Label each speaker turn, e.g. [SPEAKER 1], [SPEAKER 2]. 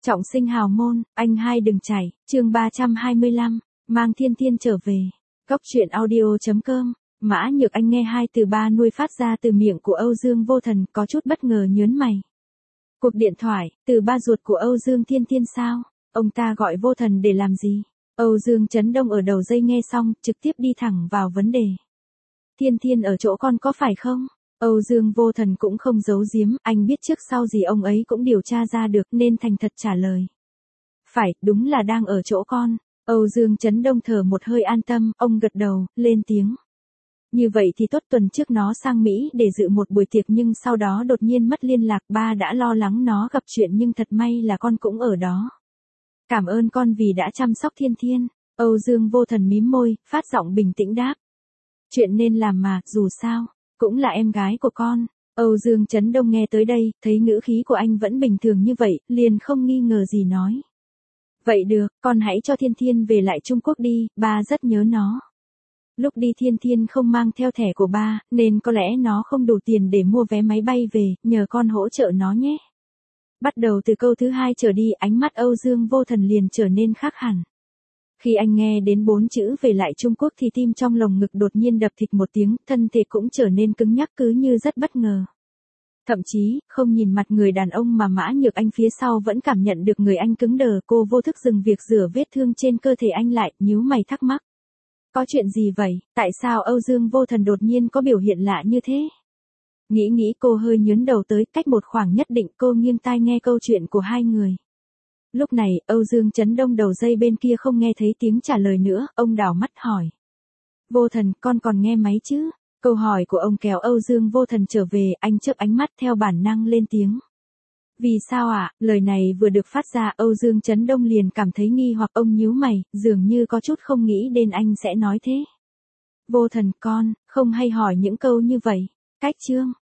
[SPEAKER 1] Trọng sinh hào môn, anh hai đừng chảy, chương 325, mang Thiên Thiên trở về. Góc truyện audio.com, Mã Nhược Anh nghe hai từ ba nuôi phát ra từ miệng của Âu Dương Vô Thần, có chút bất ngờ nhớn mày. Cuộc điện thoại, từ ba ruột của Âu Dương Thiên Thiên sao? Ông ta gọi Vô Thần để làm gì? Âu Dương Chấn Đông ở đầu dây nghe xong, trực tiếp đi thẳng vào vấn đề. Thiên Thiên ở chỗ con có phải không? Âu Dương Vô Thần cũng không giấu giếm, anh biết trước sau gì ông ấy cũng điều tra ra được nên thành thật trả lời. Phải, đúng là đang ở chỗ con. Âu Dương Chấn Đông thở một hơi an tâm, ông gật đầu, lên tiếng. Như vậy thì tốt, tuần trước nó sang Mỹ để dự một buổi tiệc nhưng sau đó đột nhiên mất liên lạc, ba đã lo lắng nó gặp chuyện nhưng thật may là con cũng ở đó. Cảm ơn con vì đã chăm sóc Thiên Thiên. Âu Dương Vô Thần mím môi, phát giọng bình tĩnh đáp. Chuyện nên làm mà, dù sao, cũng là em gái của con. Âu Dương Chấn Đông nghe tới đây, thấy ngữ khí của anh vẫn bình thường như vậy, liền không nghi ngờ gì nói. Vậy được, con hãy cho Thiên Thiên về lại Trung Quốc đi, ba rất nhớ nó. Lúc đi Thiên Thiên không mang theo thẻ của ba, nên có lẽ nó không đủ tiền để mua vé máy bay về, nhờ con hỗ trợ nó nhé. Bắt đầu từ câu thứ hai trở đi, ánh mắt Âu Dương Vô Thần liền trở nên khác hẳn. Khi anh nghe đến 4 chữ về lại Trung Quốc thì tim trong lồng ngực đột nhiên đập thịch một tiếng, thân thể cũng trở nên cứng nhắc cứ như rất bất ngờ. Thậm chí, không nhìn mặt người đàn ông mà Mã Nhược Anh phía sau vẫn cảm nhận được người anh cứng đờ, cô vô thức dừng việc rửa vết thương trên cơ thể anh lại, nhíu mày thắc mắc. Có chuyện gì vậy, tại sao Âu Dương Vô Thần đột nhiên có biểu hiện lạ như thế? Nghĩ cô hơi nhớn đầu tới, cách một khoảng nhất định cô nghiêng tai nghe câu chuyện của hai người. Lúc này, Âu Dương Chấn Đông đầu dây bên kia không nghe thấy tiếng trả lời nữa, ông đảo mắt hỏi. Vô Thần, con còn nghe máy chứ? Câu hỏi của ông kéo Âu Dương Vô Thần trở về, anh chớp ánh mắt theo bản năng lên tiếng. Vì sao ạ? Lời này vừa được phát ra, Âu Dương Chấn Đông liền cảm thấy nghi hoặc, ông nhíu mày, dường như có chút không nghĩ đến anh sẽ nói thế. Vô Thần, con không hay hỏi những câu như vậy. Cách chương